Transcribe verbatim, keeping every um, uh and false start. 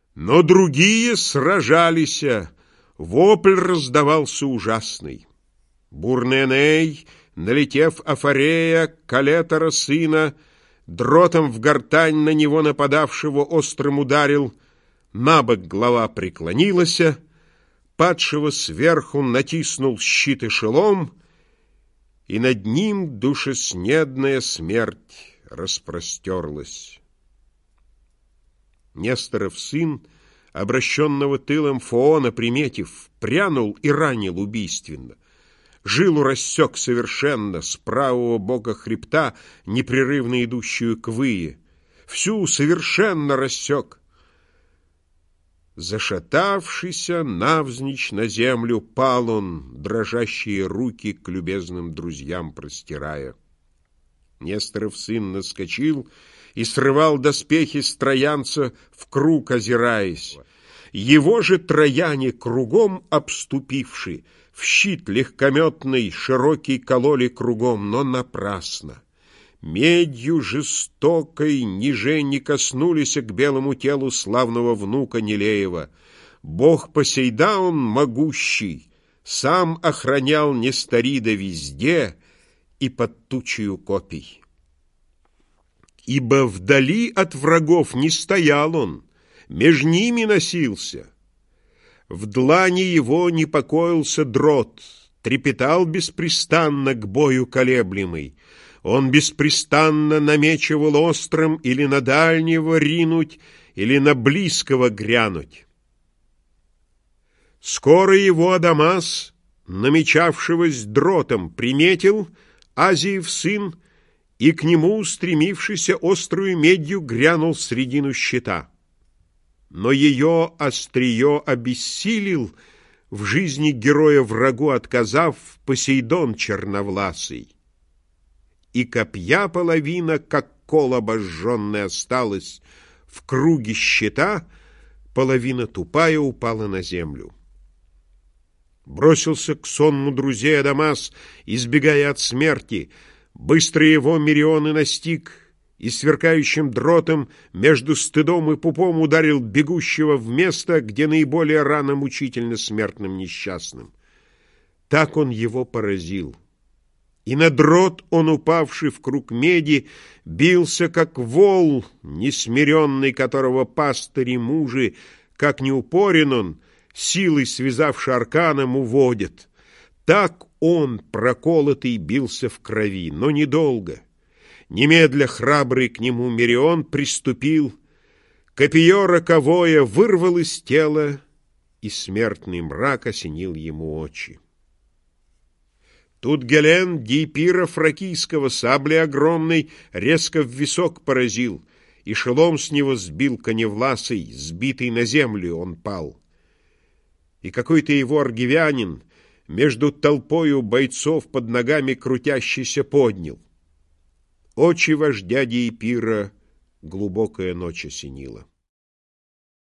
Но другие сражались, вопль раздавался ужасный. Бурный Эней, налетев Афарея, Калетора сына, дротом в гортань на него нападавшего острым ударил, набок голова преклонилась, падшего сверху натиснул щит и шелом, и над ним душеснедная смерть распростерлась. Несторов сын, обращенного тылом Фоона приметив, прянул и ранил убийственно. Жилу рассек совершенно с правого бока хребта, непрерывно идущую к вые. Всю совершенно рассек. Зашатавшийся навзничь на землю пал он, дрожащие руки к любезным друзьям простирая. Несторов сын наскочил и срывал доспехи с троянца, в круг озираясь. Его же трояне, кругом обступивши, в щит легкометный широкий кололи кругом, но напрасно. Медью жестокой ниже не коснулись к белому телу славного внука Нелеева. Бог Посейдаон могущий сам охранял Несторида везде и под тучею копий. Ибо вдали от врагов не стоял он, меж ними носился. В длани его не покоился дрот, трепетал беспрестанно к бою колеблемый. Он беспрестанно намечивал острым или на дальнего ринуть, или на близкого грянуть. Скоро его Адамас, намечавшегося дротом, приметил Азиев сын, и к нему, устремившийся острую медью, грянул в средину щита. Но ее острие обессилил, в жизни героя врагу отказав, Посейдон черновласый. И копья половина, как кол обожженный, осталась в круге щита, половина тупая упала на землю. Бросился к сонму друзей Адамас, избегая от смерти. Быстро его Мерион и настиг, и сверкающим дротом между стыдом и пупом ударил бегущего в место, где наиболее рано мучительно смертным несчастным. Так он его поразил. И на дрот он, упавший в круг меди, бился, как вол, несмиренный, которого пастыри мужи, как не упорен он, силой связавши арканом, уводят. Так он, проколотый, бился в крови, но недолго. Немедля храбрый к нему Мерион приступил, копье роковое вырвал из тела, и смертный мрак осенил ему очи. Тут Гелен Диепира фракийского саблей огромной резко в висок поразил, и шелом с него сбил коневласый, сбитый на землю он пал. И какой-то его аргивянин между толпою бойцов под ногами крутящийся поднял. Очи вождя Диепира глубокая ночь осенила.